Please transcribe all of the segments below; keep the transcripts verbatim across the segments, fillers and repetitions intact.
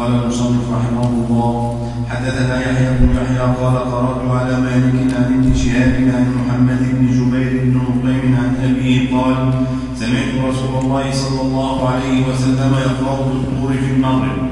المصنف رحمه الله: حدثنا يحيى بن يحيى قال قرأت على مالك عن ابن شهاب عن محمد بن جبير بن مطعم عن أبيه قال: سمعت رسول الله صلى الله عليه وسلم يقرأ بالطور في المغرب.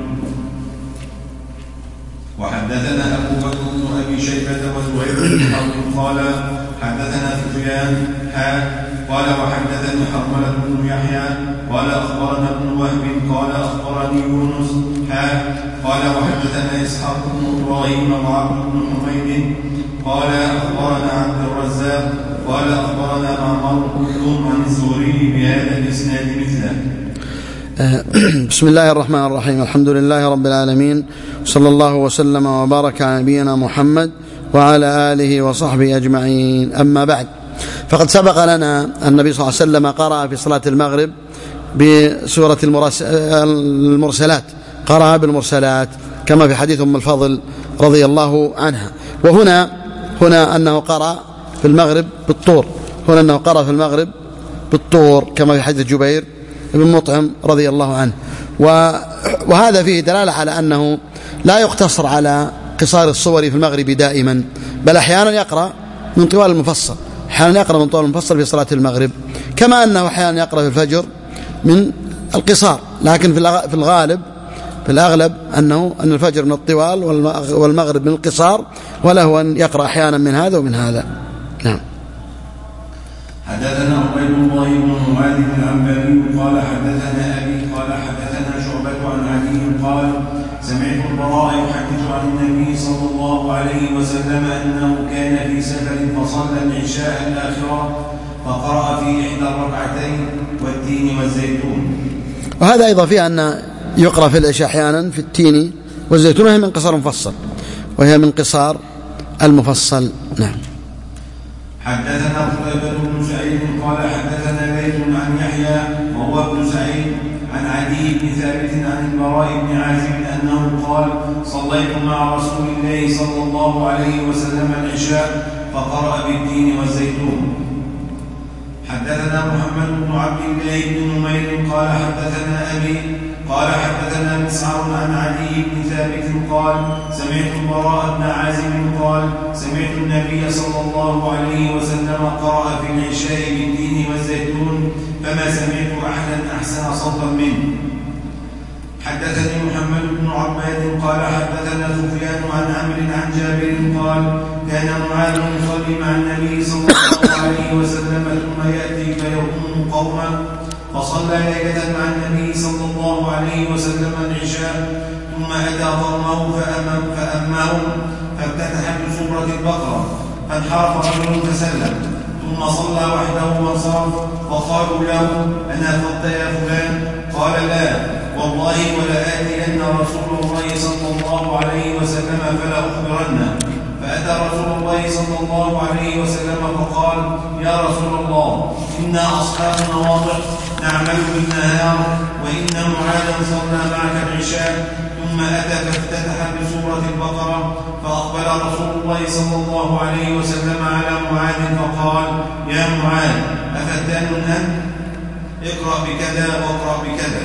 وحدثنا أبو بكر بن أبي شيبة وزهير بن حرب قال حدثنا سفيان قال وحدثني حرملة بن يحيى قال أخبرنا ابن وهب قال أخبرني يونس قال وحدثنا إسحاق بن إبراهيم وعبد بن حميد قال أخبرنا عبد الرزاق قال أخبرنا معمر كلهم عن الزهري بهذا الإسناد مثله. بسم الله الرحمن الرحيم. الحمد لله رب العالمين، صلى الله وسلم وبارك على نبينا محمد وعلى آله وصحبه أجمعين. أما بعد، فقد سبق لنا النبي صلى الله عليه وسلم قرأ في صلاة المغرب بسورة المرسلات، قرأ بالمرسلات كما في حديث أم الفضل رضي الله عنها. وهنا هنا أنه قرأ في المغرب بالطور، هنا أنه قرأ في المغرب بالطور كما في حديث جبير بن مطعم رضي الله عنه. وهذا فيه دلالة على أنه لا يقتصر على قصار الصور في المغرب دائما، بل أحيانا يقرأ من طوال المفصل، أحيانا يقرأ من طوال المفصل في صلاة المغرب، كما أنه أحيانا يقرأ في الفجر من القصار، لكن في الغالب في الأغلب أنه أن الفجر من الطوال والمغرب من القصار، وله أن يقرأ أحيانا من هذا ومن هذا. نعم. حدثنا عبيد الله بن معاذ العنبري قال حدثنا أبي قال حدثنا شعبة عن علي قال سمعت البراء يحدث عن النبي صلى الله عليه وسلم أنه كان في سفر فصلى العشاء الآخرة فقرأ في إحدى الركعتين والتين والزيتون. وهذا أيضا فيه أن يقرأ في العشاء أحيانا في التين والزيتون، وهي من قصار المفصل، وهي من قصار المفصل. نعم. حدثنا قتيبة بن سعيد قال حدثنا ليث عن يحيى وهو ابن سعيد عن عدي بن ثابت عن البراء بن عازب أنه قال صليت مع رسول الله صلى الله عليه وسلم العشاء فقرأ بالتين والزيتون. حدثنا محمد بن عبد الله بن نمير قال حدثنا أبي قال حدثنا مسعر عن عدي بن ثابت قال سمعت البراء بن عازب قال سمعت النبي صلى الله عليه وسلم قرأ في العشاء بالتين والزيتون فما سمعت أحدا أحسن صوتا منه. حدثني محمد بن عباد قال حدثنا سفيان عن عمرو عن جابر قال كان معاذ يصلي مع النبي صلى الله عليه وسلم ثم يأتي فيؤم قوما فصلى ليلة مع النبي صلى الله عليه وسلم العشاء ثم أتى قومه فأمام فأمهم فافتتح بسورة البقرة فانحرف رجل فسلم ثم صلى وحده وانصرف وقالوا له أنافقت يا فلان؟ قال لا والله ولآتين رسول الله صلى الله عليه وسلم فلا أخبرنه. فأتى رسول الله صلى الله عليه وسلم فقال يا رسول الله إنا أصحاب نواضح نعمل بالنهار وإن معاذا صلى معك العشاء ثم أتى فافتتح بسورة البقرة فأقبل رسول الله صلى الله عليه وسلم على معاذ فقال يا معاذ أفتان أنت؟ اقرأ بكذا واقرأ بكذا.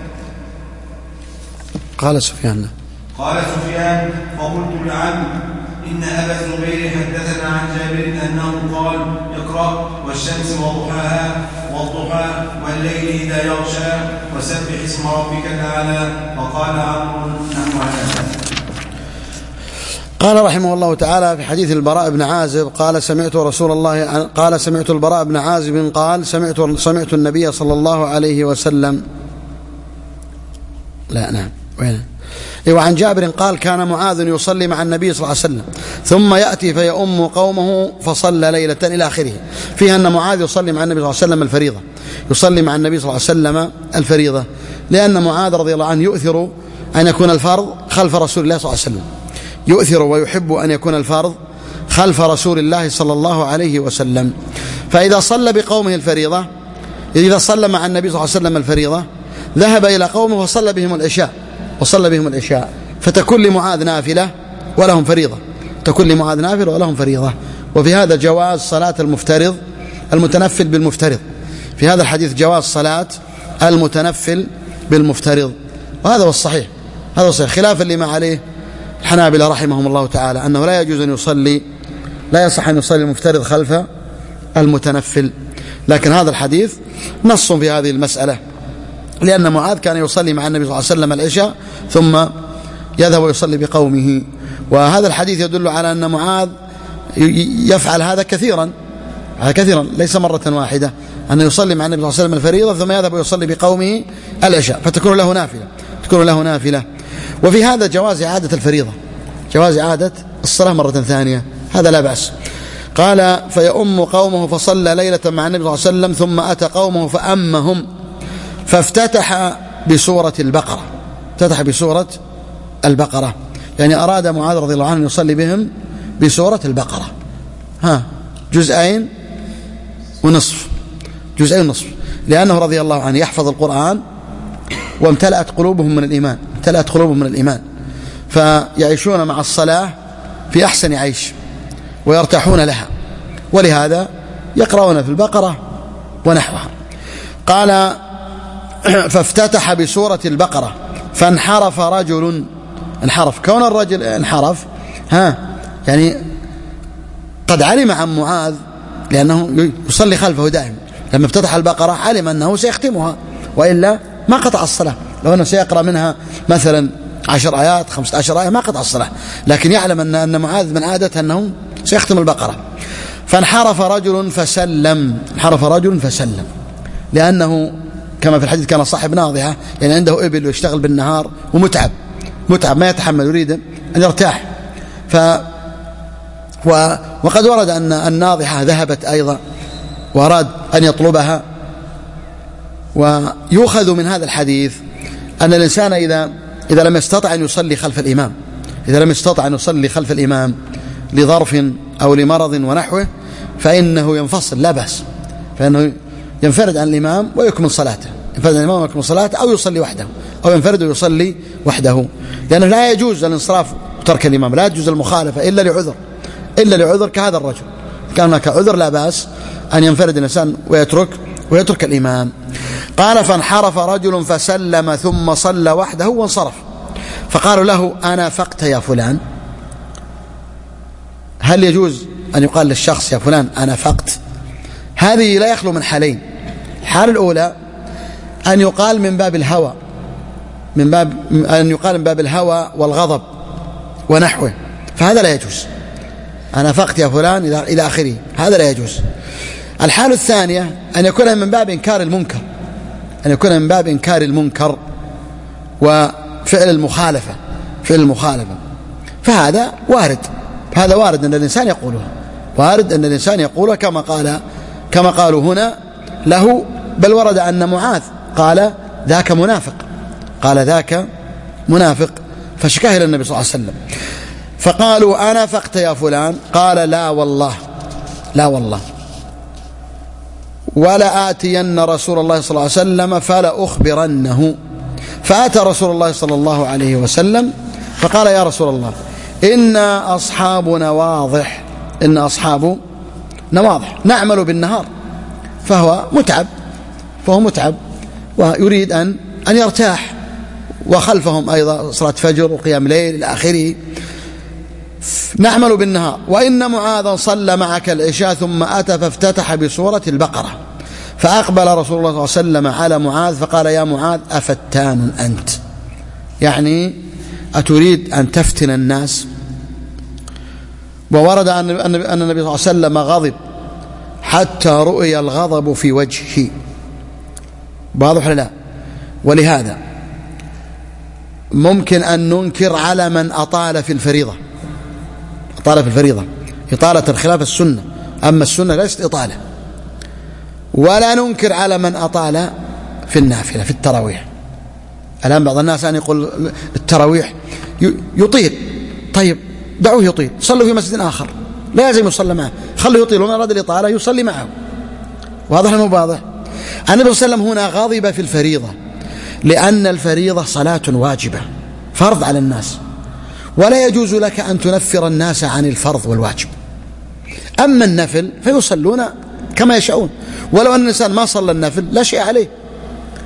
قال سفيان قال سفيان فقلت نعم إن أبا الزبير حدثنا عن جابر أنه قال اقرأ والشمس وضحاها والضحى والليل إذا يغشى وسبح اسم ربك الأعلى. وقال عمرو نحو هذا. قال رحمه الله تعالى في حديث البراء بن عازب قال سمعت رسول الله قال سمعت البراء بن عازب قال سمعت سمعت النبي صلى الله عليه وسلم لا نعم وين وعن جابر قال كان معاذ يصلي مع النبي صلى الله عليه وسلم ثم يأتي فيؤم قومه فصلى ليلة إلى آخره، فيها أن معاذ يصلي مع النبي صلى الله عليه وسلم الفريضة، يصلي مع النبي صلى الله عليه وسلم الفريضة، لأن معاذ رضي الله عنه يؤثر أن يكون الفرض خلف رسول الله صلى الله عليه وسلم، يؤثر ويحب أن يكون الفرض خلف رسول الله صلى الله عليه وسلم. فإذا صلى بقومه الفريضة، إذا صلى مع النبي صلى الله عليه وسلم الفريضة ذهب إلى قومه وصلى بهم العشاء وصلى بهم العشاء فتكون لمعاذ نافلة ولهم فريضة، تكون لمعاذ نافلة ولهم فريضة. وفي هذا جواز صلاة المفترض المتنفل بالمفترض، في هذا الحديث جواز صلاة المتنفل بالمفترض، وهذا هو الصحيح، هذا صحيح، خلافا لما عليه الحنابلة رحمهم الله تعالى أنه لا يجوز أن يصلي، لا يصح أن يصلي المفترض خلف المتنفل. لكن هذا الحديث نص في هذه المسألة، لأن معاذ كان يصلي مع النبي صلى الله عليه وسلم العشاء ثم يذهب ويصلي بقومه، وهذا الحديث يدل على أن معاذ يفعل هذا كثيرا كثيرا ليس مرة واحدة، أن يصلي مع النبي صلى الله عليه وسلم الفريضة ثم يذهب ويصلي بقومه العشاء، فتكون له نافلة تكون له نافلة. وفي هذا جواز إعادة الفريضة، جواز إعادة الصلاة مرة ثانية، هذا لا بأس. قال فيؤم قومه فصلى ليلة مع النبي صلى الله عليه وسلم ثم أتى قومه فأمهم فافتتح بسورة البقرة، افتتح بسورة البقرة، يعني أراد معاذ رضي الله عنه أن يصلي بهم بسورة البقرة، ها جزئين ونصف، جزئين ونصف، لأنه رضي الله عنه يحفظ القرآن وامتلأت قلوبهم من الإيمان، امتلأت قلوبهم من الإيمان، فيعيشون مع الصلاة في أحسن عيش ويرتاحون لها، ولهذا يقرؤون في البقرة ونحوها. قال فافتتح بسورة البقرة فانحرف رجل، انحرف كون الرجل انحرف ها يعني قد علم عن معاذ لأنه يصلي خلفه دائما، لما افتتح البقرة علم أنه سيختمها وإلا ما قطع الصلاة، لو أنه سيقرأ منها مثلا عشر آيات خمسة عشر آية ما قطع الصلاة، لكن يعلم أن أن معاذ من عادته أنه سيختم البقرة. فانحرف رجل فسلم، انحرف رجل فسلم، لأنه كما في الحديث كان صاحب ناضحة، يعني عنده إبل ويشتغل بالنهار ومتعب متعب ما يتحمل، يريد أن يرتاح. ف و... وقد ورد أن الناضحة ذهبت أيضا وأراد أن يطلبها. ويؤخذ من هذا الحديث أن الإنسان إذا إذا لم يستطع أن يصلي خلف الإمام، إذا لم يستطع أن يصلي خلف الإمام لظرف أو لمرض ونحوه، فإنه ينفصل لا بأس، فإنه ينفرد عن الإمام ويكمل صلاته، ينفرد عن الإمام ويكمل صلاته، أو يصلي وحده، أو ينفرد ويصلي وحده، لأنه لا يجوز الانصراف وترك الإمام، لا يجوز المخالفة إلا لعذر، إلا لعذر كهذا الرجل، كان هناك عذر لا بأس أن ينفرد الإنسان ويترك ويترك الإمام. قال فانحرف رجل فسلم ثم صلى وحده وانصرف، فقالوا له أنا فقت يا فلان. هل يجوز أن يقال للشخص يا فلان أنا فقت؟ هذه لا يخلو من حالين. الحالة الأولى أن يقال من باب الهوى، من باب أن يقال من باب الهوى والغضب ونحوه، فهذا لا يجوز، أنا فقت يا فلان إلى آخره، هذا لا يجوز. الحالة الثانية أن يكون من باب إنكار المنكر، أن يكون من باب إنكار المنكر وفعل المخالفة، فعل المخالفة، فهذا وارد، هذا وارد أن الإنسان يقولها، وارد أن الإنسان يقولها كما قال كما قالوا هنا له، بل ورد أن معاذ قال ذاك منافق، قال ذاك منافق، فشكاه إلى النبي صلى الله عليه وسلم، فقالوا أنا فقت يا فلان، قال لا والله لا والله ولا آتين رسول الله صلى الله عليه وسلم فلا أخبرنه. فأتى رسول الله صلى الله عليه وسلم فقال يا رسول الله إن أصحاب نواضح، إن أصحاب نواضح نعمل بالنهار، فهو متعب فهو متعب ويريد أن أن يرتاح، وخلفهم أيضا صلاة فجر وقيام ليل إلى آخره، نعمل بالنهار، وإن معاذا صلى معك العشاء ثم أتى فافتتح بسورة البقرة، فأقبل رسول الله صلى الله عليه وسلم على معاذ فقال يا معاذ أفتان أنت، يعني أتريد أن تفتن الناس؟ وورد أن النبي صلى الله عليه وسلم غضب حتى رؤي الغضب في وجهه، واضح لا؟ ولهذا ممكن أن ننكر على من أطال في الفريضة، أطال في الفريضة إطالة خلاف السنة، أما السنة ليست إطالة، ولا ننكر على من أطال في النافلة في التراويح. الآن بعض الناس أن يقول التراويح يطيل، طيب دعوه يطيل، صلوا في مسجد آخر، لا لازم يصلي معه، خلوا يطيل، ومن أراد الإطالة يصلي معه، واضح أم واضح؟ النبي صلى الله عليه وسلم هنا غضب في الفريضة، لأن الفريضة صلاة واجبة فرض على الناس، ولا يجوز لك أن تنفر الناس عن الفرض والواجب. أما النفل فيصلون كما يشاءون، ولو أن الإنسان ما صلى النفل لا شيء عليه،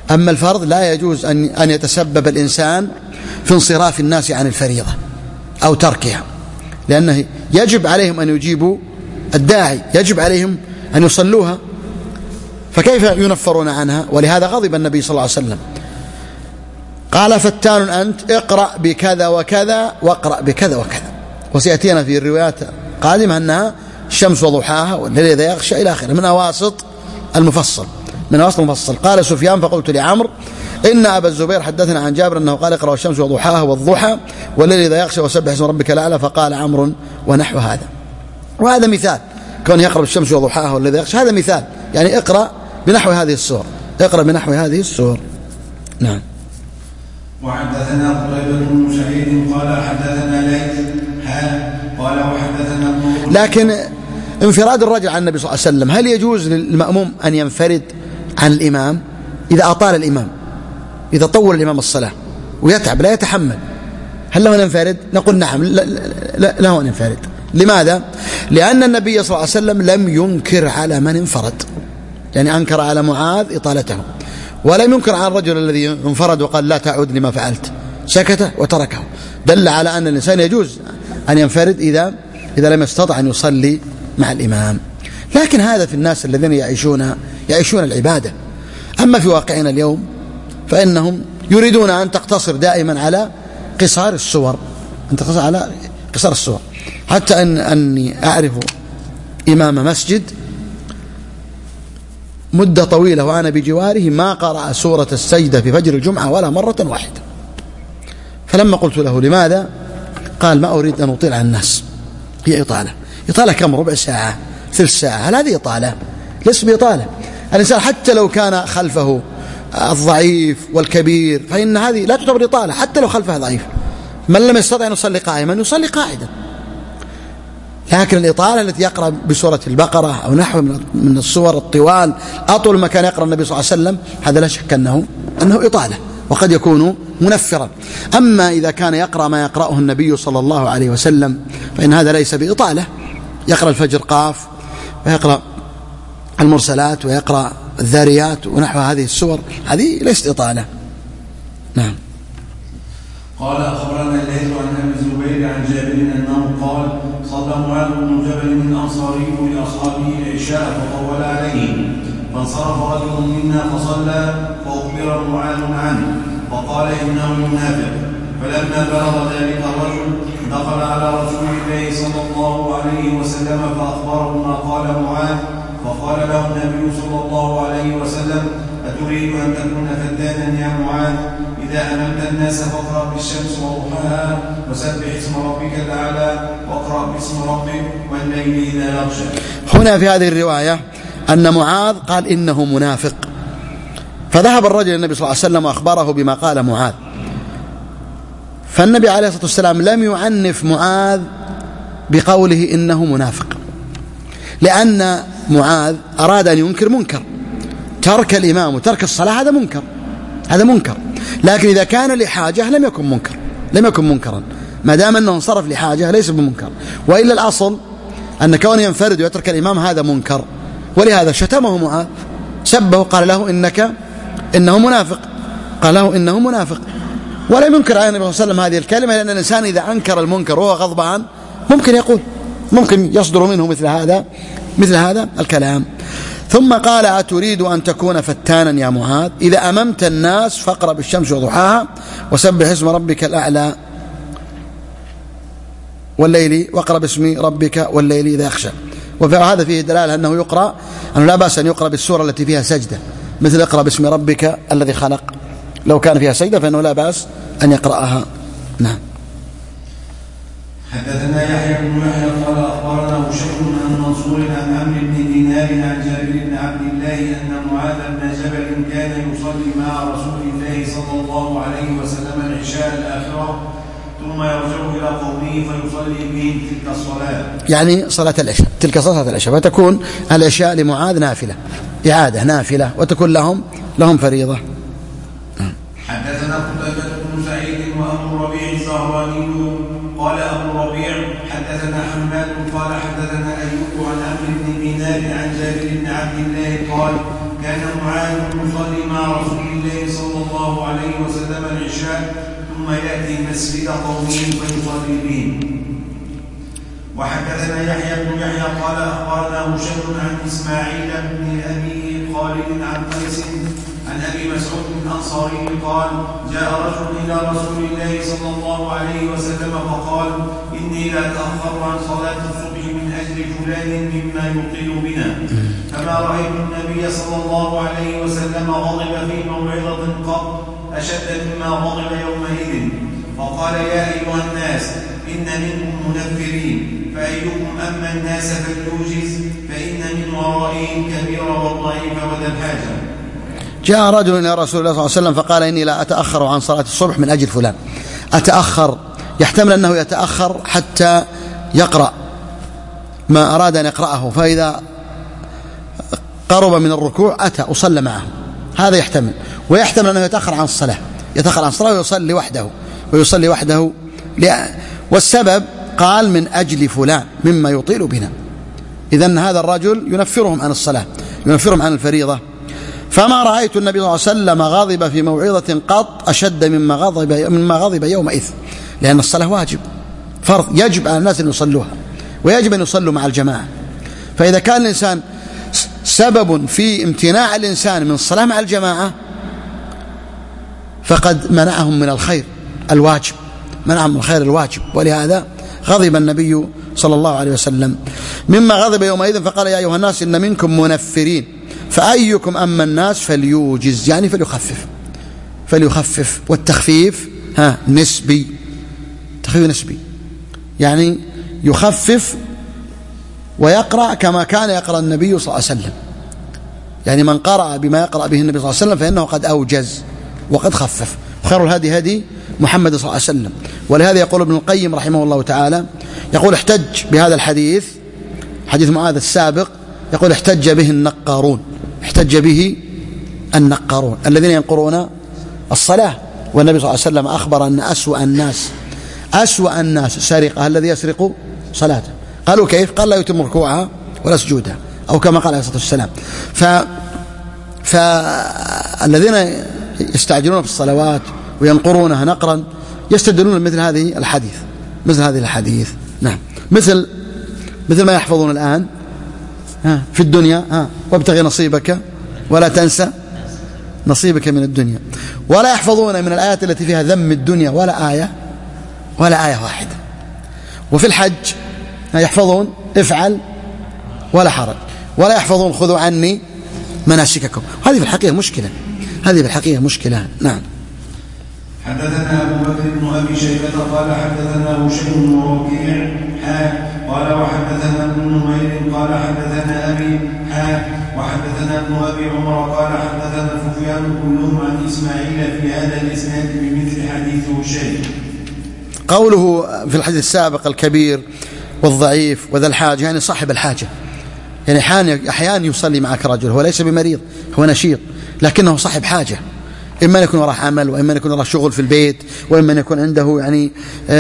أما الفرض لا يجوز أن أن يتسبب الإنسان في انصراف الناس عن الفريضة أو تركها، لأنه يجب عليهم أن يجيبوا الداعي، يجب عليهم أن يصلوها، فكيف ينفرون عنها؟ ولهذا غضب النبي صلى الله عليه وسلم، قال فتان أنت، اقرأ بكذا وكذا واقرأ بكذا وكذا. وسيأتينا في الروايات قادمة أنها الشمس وضحاها والليل إذا يغشى إلى آخره، من أواسط المفصل من أواسط المفصل. قال سفيان فقلت لعمرو إن أبا الزبير حدثنا عن جابر أنه قال اقرأ الشمس وضحاها والضحى والليل إذا يغشى وسبح اسم ربك الأعلى، فقال عمرو ونحو هذا. وهذا مثال كون يقرأ الشمس وضحاها والليل إذا يغشى، هذا مثال، يعني اقرأ بنحو هذه السور، اقرأ بنحو هذه السور. نعم. وحدثنا قتيبة بن سعيد قال حدثنا ليث ها قال وحدثنا ابن. لكن انفراد الرجل عن النبي صلى الله عليه وسلم، هل يجوز للمأموم أن ينفرد عن الإمام إذا أطال الإمام، إذا طول الإمام الصلاة ويتعب لا يتحمل، هل له أن ينفرد؟ نقول نعم، له أن ينفرد. لماذا؟ لأن النبي صلى الله عليه وسلم لم ينكر على من انفرد، يعني أنكر على معاذ إطالته، ولم ينكر على الرجل الذي انفرد وقال لا تعود لما فعلت، سكت وتركه، دل على أن الإنسان يجوز أن ينفرد إذا إذا لم يستطع أن يصلي مع الإمام. لكن هذا في الناس الذين يعيشون يعيشون العبادة. أما في واقعنا اليوم فإنهم يريدون أن تقتصر دائما على قصار السور، أن تقتصر على قصار السور، حتى أن أني أعرف إمام مسجد مدة طويلة وأنا بجواره ما قرأ سورة السجدة في فجر الجمعة ولا مرة واحدة. فلما قلت له لماذا؟ قال ما أريد أن أطيل على الناس، هي إطالة. إطالة كم؟ ربع ساعة، ثلث ساعة، هل هذه إطالة؟ ليس بإطالة. الإنسان حتى لو كان خلفه الضعيف والكبير فإن هذه لا تعتبر إطالة، حتى لو خلفه ضعيف. من لم يستطع أن يصلي قائما يصلي قاعدا. لكن الإطالة التي يقرأ بسورة البقرة أو نحو من السور الطوال أطول ما كان يقرأ النبي صلى الله عليه وسلم، هذا لا شك أنه أنه إطالة وقد يكون منفرا. أما إذا كان يقرأ ما يقرأه النبي صلى الله عليه وسلم فإن هذا ليس بإطالة، يقرأ الفجر قاف ويقرأ المرسلات ويقرأ الذاريات ونحو هذه السور، هذه ليست إطالة. نعم. قال أخبرنا الليث عن أبي الزبير عن جابر أنه قال صلى معاذ بن جبل من أنصاره لأصحابه العشاء فطول عليه، فانصرف رجل منا فصلى فأخبر معاذ عنه فقال إنه منافق. فلما بلغ ذلك الرجل دخل على رسول الله صلى الله عليه وسلم فأخبره ما قال معاذ، فقال له النبي صلى الله عليه وسلم أتريد أن تكون فتانا يا معاذ؟ إذا أممت الناس فاقرأ بالشمس وضحاها وسبح اسم ربك الأعلى واقرأ باسم ربك والليل إذا يغشى. هنا في هذه الرواية أن معاذ قال إنه منافق، فذهب الرجل النبي صلى الله عليه وسلم وأخبره بما قال معاذ، فالنبي عليه الصلاة والسلام لم يعنف معاذ بقوله إنه منافق، لأن معاذ أراد أن ينكر منكر، ترك الإمام وترك الصلاة هذا منكر، هذا منكر. لكن إذا كان لحاجة لم يكن منكر، لم يكن منكرا، ما دام أنه انصرف لحاجة ليس بمنكر. وإلا الأصل أن كونه ينفرد ويترك الإمام هذا منكر، ولهذا شتمه معاذ، سبه، قال له إنك إنه منافق، قال له إنه منافق. ولم ينكر على النبي صلى الله عليه وسلم هذه الكلمة، لأن الإنسان إذا أنكر المنكر وهو غضبان ممكن يقول، ممكن يصدر منه مثل هذا مثل هذا الكلام. ثم قال أتريد أن تكون فتانا يا معاذ؟ إذا أممت الناس فاقرأ بالشمس وضحاها وسبح اسم ربك الأعلى والليل واقرأ باسم ربك والليل إذا يغشى. وهذا فيه دلالة أنه يقرأ، أنه لا بأس أن يقرأ بالسورة التي فيها سجدة، مثل اقرأ باسم ربك الذي خلق، لو كان فيها سجدة فإنه لا بأس أن يقرأها. نعم. حدثنا يحيى بن يحيى قال أخبرنا هشيم عن منصور عن عمرو بن دينار عن جابر بن عبد الله أن معاذ بن جبل كان يصلي مع رسول الله صلى الله عليه وسلم العشاء الآخرة ثم يرجع إلى قومه فيصلي بهم تلك الصلاة، يعني صلاة العشاء، تلك صلاة العشاء، فتكون العشاء لمعاذ نافلة، إعادة نافلة، وتكون لهم لهم فريضة. حدثنا قتيبة بن سعيد وأبو الربيع الزهراني قال أبو الربيع حدثنا حماد قال حدثنا أيوب عن عمرو بن دينار عن جابر بن عبد الله قال كان معاذ يصلي مع رسول الله صلى الله عليه وسلم العشاء ثم يأتي مسجد قومه فيصلي بهم. وحدثنا يحيى بن يحيى قال أخبرنا هشام عن إسماعيل بن أبي خالد عن قيس عن أبي مسعود الأنصاري قال جاء رجل إلى رسول الله صلى الله عليه وسلم فقال إني لا أتأخر عن صلاة الصبح من أجل فلان مما يطيل بنا، فما رأيت النبي صلى الله عليه وسلم غضب في موعظة قط أشد مما غضب يومئذ، فقال يا أيها الناس إن منكم منفرين، فأيكم أما الناس فليوجز، فإن من ورائه الكبير والضعيف وذا الحاجة. جاء رجل إلى رسول الله صلى الله عليه وسلم فقال إني لا أتأخر عن صلاة الصبح من أجل فلان. أتأخر يحتمل أنه يتأخر حتى يقرأ ما أراد أن يقرأه، فإذا قرب من الركوع أتى أصلى معه، هذا يحتمل. ويحتمل أنه يتأخر عن الصلاة، يتأخر عن الصلاة ويصلي وحده ويصلي وحده والسبب قال من أجل فلان مما يطيل بنا، إذن هذا الرجل ينفرهم عن الصلاة، ينفرهم عن الفريضة. فما رأيت النبي صلى الله عليه وسلم غضب في موعظة قط أشد مما غضب مما غضب يومئذ، لأن الصلاة واجب فرض، يجب على الناس أن يصلوها، ويجب أن يصلوا مع الجماعة. فإذا كان الإنسان سبب في امتناع الإنسان من الصلاة مع الجماعة فقد منعهم من الخير الواجب، منعهم من الخير الواجب، ولهذا غضب النبي صلى الله عليه وسلم مما غضب يومئذ، فقال يا أيها الناس إن منكم منفرين، فأيكم أما الناس فليوجز، يعني فليخفف فليخفف والتخفيف ها نسبي، تخفيف نسبي، يعني يخفف ويقرأ كما كان يقرأ النبي صلى الله عليه وسلم، يعني من قرأ بما يقرأ به النبي صلى الله عليه وسلم فإنه قد أوجز وقد خفف. خير الهدي هدي محمد صلى الله عليه وسلم. ولهذا يقول ابن القيم رحمه الله تعالى، يقول احتج بهذا الحديث، حديث معاذ السابق، يقول احتج به النقارون، احتج به النقارون الذين ينقرون الصلاة، والنبي صلى الله عليه وسلم أخبر أن أسوأ الناس أسوأ الناس سرقة الذي يسرق صلاته. قالوا كيف؟ قال لا يتم ركوعها ولا سجودها، أو كما قال عليه الصلاة والسلام. ف... فالذين يستعجلون في الصلوات وينقرونها نقرا يستدلون مثل هذه الحديث مثل هذه الحديث نعم، مثل مثل ما يحفظون الآن ها في الدنيا ها وابتغي نصيبك ولا تنسى نصيبك من الدنيا، ولا يحفظون من الآيات التي فيها ذم الدنيا ولا آية ولا آية واحدة. وفي الحج يحفظون افعل ولا حرج، ولا يحفظون خذوا عني مناسككم. هذه في الحقيقة مشكلة، هذه في الحقيقة مشكلة. نعم. حدثنا أبو بكر بن أبي شيبة قال حدثنا هشيم بن وكيع حا قال وحدثنا ابن نمير قال حدثنا أبي حا وحدثنا ابن أبي عمر قال حدثنا سفيان كلهم عن إسماعيل في هذا الإسناد بمثل حديث هشيم. قوله في الحديث السابق الكبير والضعيف وذا الحاجة، يعني صاحب الحاجة، يعني أحيانا يصلي معك رجل هو ليس بمريض، هو نشيط لكنه صاحب حاجة، إما أن يكون وراه عمل، وإما أن يكون وراه شغل في البيت، وإما أن يكون عنده يعني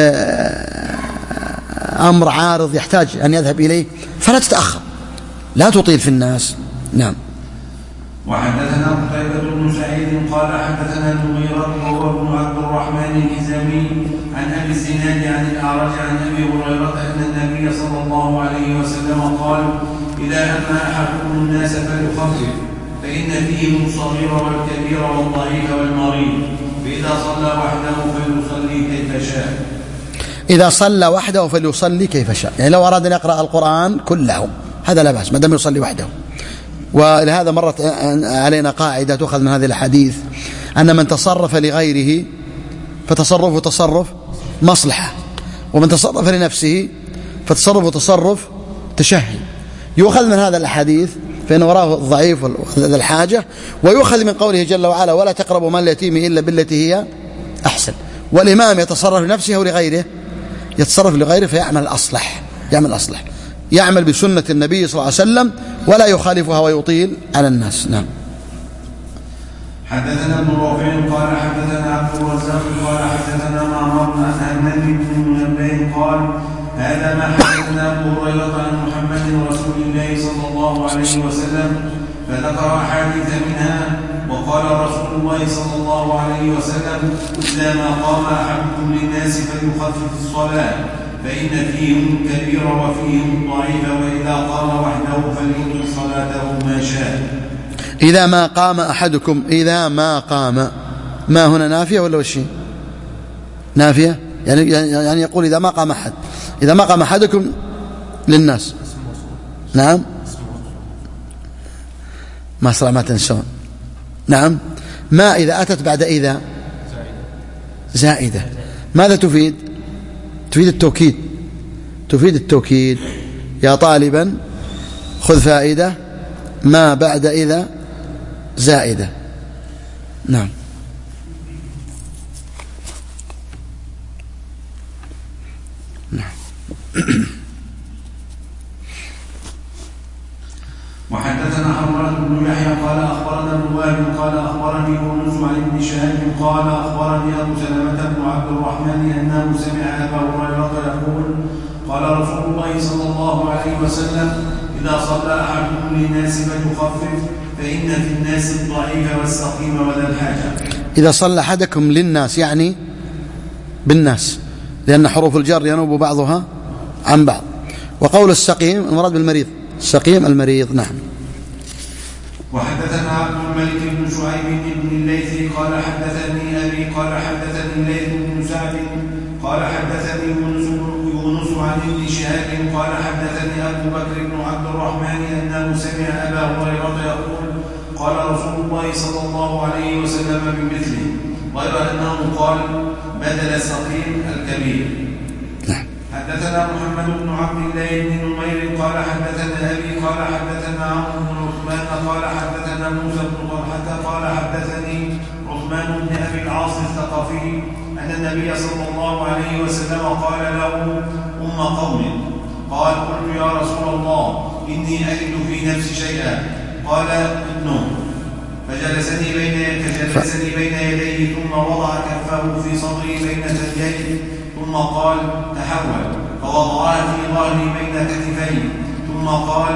أمر عارض يحتاج أن يذهب إليه، فلا تتأخر، لا تطيل في الناس. نعم. وحدثنا قتيبة بن سعيد قال حدثنا المغيرة وهو بن عبد الرحمن الحزامي عن أبي الزناد عن الأعرج عن أبي هريرة أن النبي صلى الله عليه وسلم قال إذا أما أحدكم الناس فليخفف، فإن فيهم الصغير والكبير والضعيف والمريض، فإذا صلى وحده فليصلي كيف شاء. إذا صلى وحده فليصلي كيف شاء، يعني لو أراد أن يقرأ القرآن كله هذا لا بأس ما دام يصلي وحده. ولهذا مرت علينا قاعدة تؤخذ من هذه الحديث، أن من تصرف لغيره فتصرفه تصرف مصلحة، ومن تصرف لنفسه فتصرفه تصرف تشهي. يؤخذ من هذا الحديث فإن وراه الضعيف وذا الحاجة، ويؤخذ من قوله جل وعلا ولا تقربوا مال اليتيم إلا بالتي هي أحسن. والإمام يتصرف لنفسه أو لغيره، يتصرف لغيره فيعمل الأصلح، يعمل الأصلح، يعمل بسنة النبي صلى الله عليه وسلم ولا يخالفها ويطيل على الناس. نعم. حدثنا ابن رافع قال حدثنا عبد الرزاق قال حدثنا معمر عن همام بن منبه قال هذا ما حدثنا أبو هريرة عن محمد رسول الله صلى الله عليه وسلم فذكر أحاديث منها. وقال رسول الله صلى الله عليه وسلم إذا ما قام أحدكم للناس فليخفف الصلاة فإن فيهم الكبير وفيهم الضعيف وإذا قام وحده فليطل صلاته ما شاء. إذا ما قام أحدكم، إذا ما قام، ما هنا نافية ولا وشي؟ نافية يعني يعني يقول إذا ما قام أحد، إذا ما قام أحدكم للناس. نعم ما أسرع ما تنسون. نعم ما إذا أتت بعد إذا زائدة ماذا تفيد؟ تفيد التوكيد، تفيد التوكيد. يا طالبا خذ فائدة ما بعد إذا زائدة. نعم نعم وحدثنا حرملة بن يحيى قال أخبرنا ابن وهب قال أخبرني يونس عن ابن شهاب قال أخبرني أبو سلمة بن عبد الرحمن أنه سمع أبا هريرة يقول قال رسول الله صلى الله عليه وسلم إذا صلى أحدكم للناس فليخفف فإن في الناس الضعيف والسقيم وذا الحاجة. إذا صلى أحدكم للناس يعني بالناس، لأن حروف الجر ينوب بعضها عن بعض. وقول السقيم المراد بالمريض، السقيم المريض. نعم. وحدثنا عبد الملك بن شعيب بن الليث قال حدثني أبي قال حدثني الليث بن سعد قال حدثني يونس عن ابن شهاب قال حدثني أبو بكر بن عبد الرحمن أنه سمع أبا هريرة يقول قال رسول الله صلى الله عليه وسلم بمثله غير أنه قال بدل سقيم الكبير. حدثنا محمد بن عبد الله بن نمير قال حدثنا أبي قال حدثنا عمرو بن عثمان قال حدثنا موسى بن طلحة قال حدثني عثمان بن أبي العاص الثقفي أن النبي صلى الله عليه وسلم قال له أم قوم قال قلت يا رسول الله إني أجد في نفسي شيئا قال ابنه فجلسني بين فجلسني بين يديه ثم وضع كفه في صدري بين ثدييه ثم قال تحول فوضعها في ظهري بين كتفي ثم قال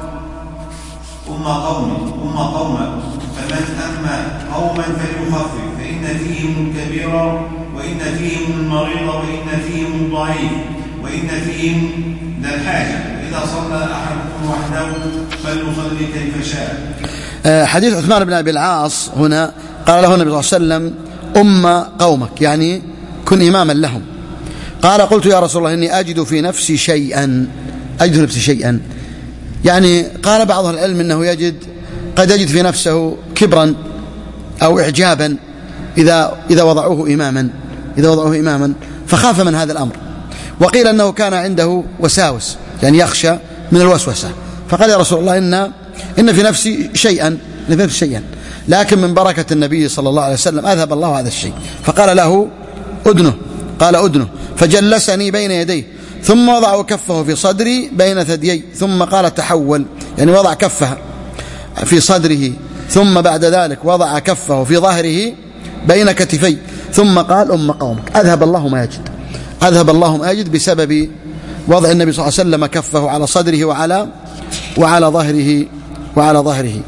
أم قوم أم قوم فمن أما قوما فليخفف فإن فيهم الكبير وإن فيهم المريض وإن فيهم الضعيف وإن فيهم ذا الحاجة إذا صلى أحدكم وحده فليصلي كيف شاء. حديث عثمان بن أبي العاص هنا قال له النبي صلى الله عليه وسلم أم قومك يعني كن إماما لهم. قال قلت يا رسول الله إني أجد في نفسي شيئا، أجد في نفسي شيئا يعني قال بعض العلم إنه يجد قد يجد في نفسه كبرا أو إعجابا إذا إذا وضعوه إماما إذا وضعوه إماما فخاف من هذا الأمر. وقيل أنه كان عنده وساوس يعني يخشى من الوسوسة فقال يا رسول الله إن إن في نفسي شيئا إن في نفسي شيئا لكن من بركة النبي صلى الله عليه وسلم أذهب الله هذا الشيء فقال له أدنه قال أدنه فجلسني بين يديه ثم وضع كفه في صدري بين ثديي ثم قال تحول يعني وضع كفه في صدره ثم بعد ذلك وضع كفه في ظهره بين كتفي ثم قال أم قومك. أذهب الله ما يجد أذهب الله ما يجد بسبب وضع النبي صلى الله عليه وسلم كفه على صدره وعلى وعلى ظهره وعلى ظهره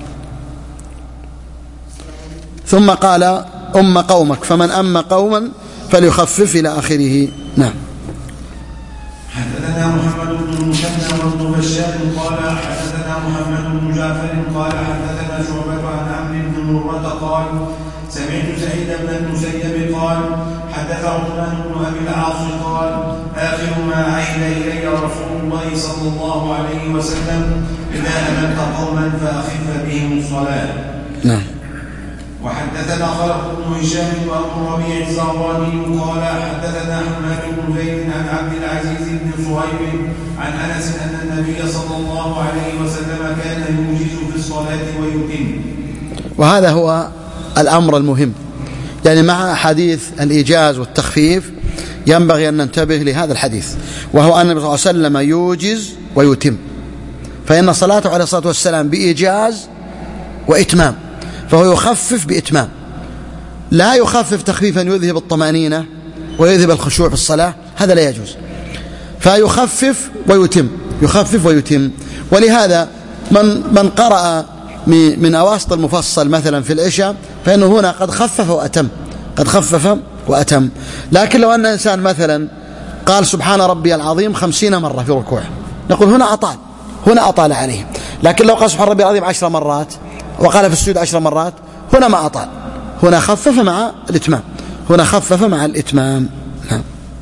ثم قال أم قومك فمن أم قوما فليخفف إلى آخره. نعم. حدثنا محمد بن المثنى وابن بشار قال حدثنا محمد بن جعفر قال حدثنا شعبة عن عمرو بن مرة قال سمعت سعيد بن المسيب قال حدث عثمان بن أبي العاص قال آخر ما عهد إلي رسول الله صلى الله عليه وسلم إذا أمنت قوما فأخف بهم الصلاة. نعم. وحدثنا خلف بن هشام وابو ربيع الزهراني قال حدثنا حماد بن زيد عن عبد العزيز بن صهيب عن انس ان النبي صلى الله عليه وسلم كان يوجز في الصلاه ويتم. وهذا هو الامر المهم يعني مع حديث الايجاز والتخفيف ينبغي ان ننتبه لهذا الحديث وهو ان النبي صلى الله عليه وسلم يوجز ويتم فان صلاته عليه الصلاه والسلام بايجاز واتمام فهو يخفف بإتمام لا يخفف تخفيفا يذهب الطمأنينة ويذهب الخشوع في الصلاة هذا لا يجوز فيخفف ويتم، يخفف ويتم. ولهذا من من قرأ من أواسط المفصل مثلا في العشاء فإنه هنا قد خفف وأتم، قد خفف وأتم. لكن لو أن إنسان مثلا قال سبحان ربي العظيم خمسين مرة في ركوع، نقول هنا أطال، هنا أطال عليه. لكن لو قال سبحان ربي العظيم عشر مرات وقال في السجود عشر مرات، هنا ما أطال، هنا خفف مع الإتمام، هنا خفف مع الإتمام. نعم.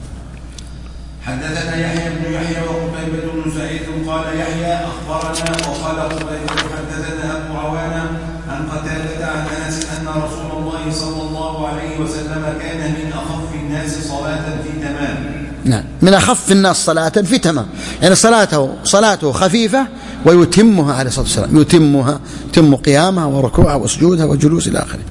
حدثنا يحيى بن يحيى وقتيبة بن سعيد قال يحيى أخبرنا وقال قتيبة حدثنا أبو عوانة عن قتادة عن أنس أن رسول الله صلى الله عليه وسلم كان من أخف الناس صلاة في تمام. نعم، من أخف الناس صلاة في تمام، يعني صلاته صلاته خفيفة ويتمها عليه الصلاة والسلام، يتمها، يتم قيامها وركوعها وسجودها وجلوس إلى آخره.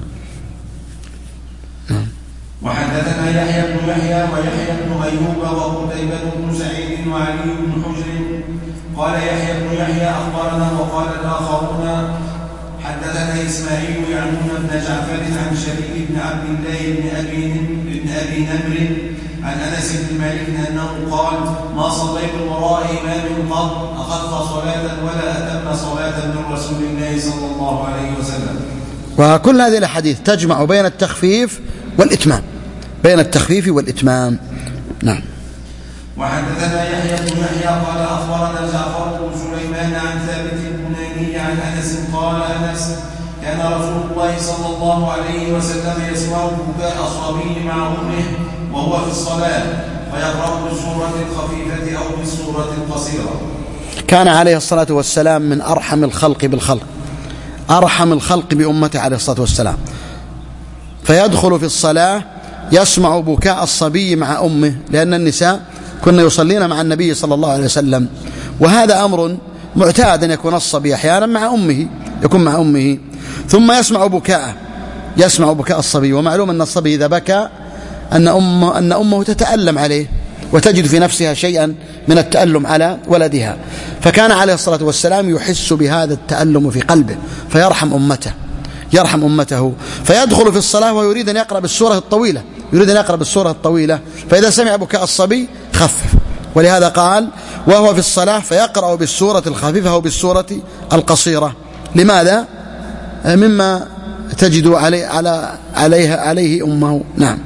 نعم. وحدثنا يحيى بن يحيى ويحيى بن أيوب وقتيبة بن سعيد وعلي بن حجر قال يحيى بن يحيى أخبرنا وقال الآخرون حدثنا إسماعيل يعنون بن جعفر عن شريك بن عبد الله بن أبي بن أبي نمر عن أنس بن مالك أنه قال ما صليت وراء إمام قط أخف صلاة ولا أتم صلاة من رسول الله صلى الله عليه وسلم. وكل هذه الأحاديث تجمع بين التخفيف والإتمام، بين التخفيف والإتمام. نعم. وحدثنا يحيى بن يحيى قال أخبرنا جعفر بن سليمان عن ثابت البناني عن أنس قال أنس كان رسول الله صلى الله عليه وسلم يسمع بكاء الصبي مع أمه وهو في الصلاة فيقرأ بالسورة الخفيفة أو بالسورة القصيرة. كان عليه الصلاة والسلام من أرحم الخلق بالخلق، أرحم الخلق بأمته عليه الصلاة والسلام، فيدخل في الصلاة يسمع بكاء الصبي مع أمه، لأن النساء كنا يصلين مع النبي صلى الله عليه وسلم، وهذا أمر معتاد أن يكون الصبي أحيانا مع أمه، يكون مع أمه، ثم يسمع بكاءه، يسمع بكاء الصبي. ومعلوم أن الصبي إذا بكى أن أمه, أن أمه تتألم عليه وتجد في نفسها شيئا من التألم على ولدها، فكان عليه الصلاة والسلام يحس بهذا التألم في قلبه فيرحم أمته، يرحم أمته، فيدخل في الصلاة ويريد أن يقرأ بالسورة الطويلة، يريد أن يقرأ بالسورة الطويلة، فإذا سمع بكاء الصبي خفف. ولهذا قال وهو في الصلاة فيقرأ بالسورة الخفيفة أو بالسورة القصيرة. لماذا؟ مما تجد عليه على عليها عليه أمه. نعم.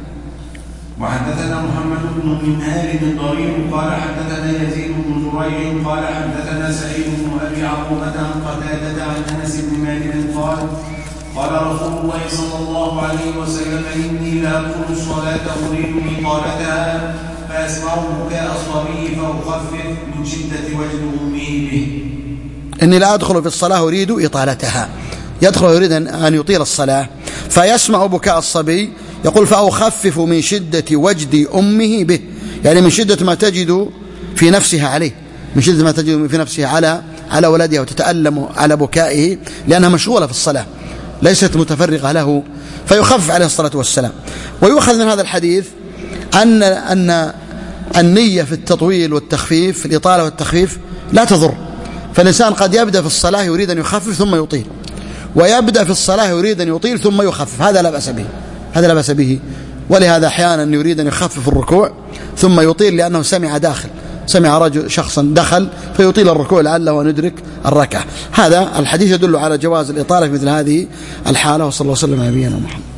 وحدثنا محمد بن منهال بن ضرير قال حدثنا يزيد بن زريع قال حدثنا سعيد بن أبي عروبة عن قتادة عن أنس بن مالك قال قال رسول الله صلى الله عليه وسلم إني لأدخل الصلاة أريد إطالتها فأسمع بكاء الصبي فأخفف من شدة وجد أمه به. إني لا أدخل في الصلاة أريد إطالتها، يدخل يريد أن يطيل الصلاة فيسمع بكاء الصبي، يقول فأخفف من شدة وجد أمه به، يعني من شدة ما تجد في نفسها عليه، من شدة ما تجد في نفسها على على ولدها وتتألم على بكائه لأنها مشغولة في الصلاة ليست متفرغة له، فيخفف عليه الصلاة والسلام. ويؤخذ من هذا الحديث أن أن النية في التطويل والتخفيف، في الإطالة والتخفيف لا تضر، فالإنسان قد يبدأ في الصلاة يريد أن يخفف ثم يطيل، ويبدأ في الصلاة يريد أن يطيل ثم يخفف، هذا لا بأس به، هذا لا بأس به. ولهذا أحيانا يريد أن يخفف الركوع ثم يطيل لأنه سمع داخل، سمع رجل شخصا دخل فيطيل الركوع لعله أن يدرك الركعة. هذا الحديث يدل على جواز الإطالة في مثل هذه الحالة. وصلى الله وسلم على نبينا محمد.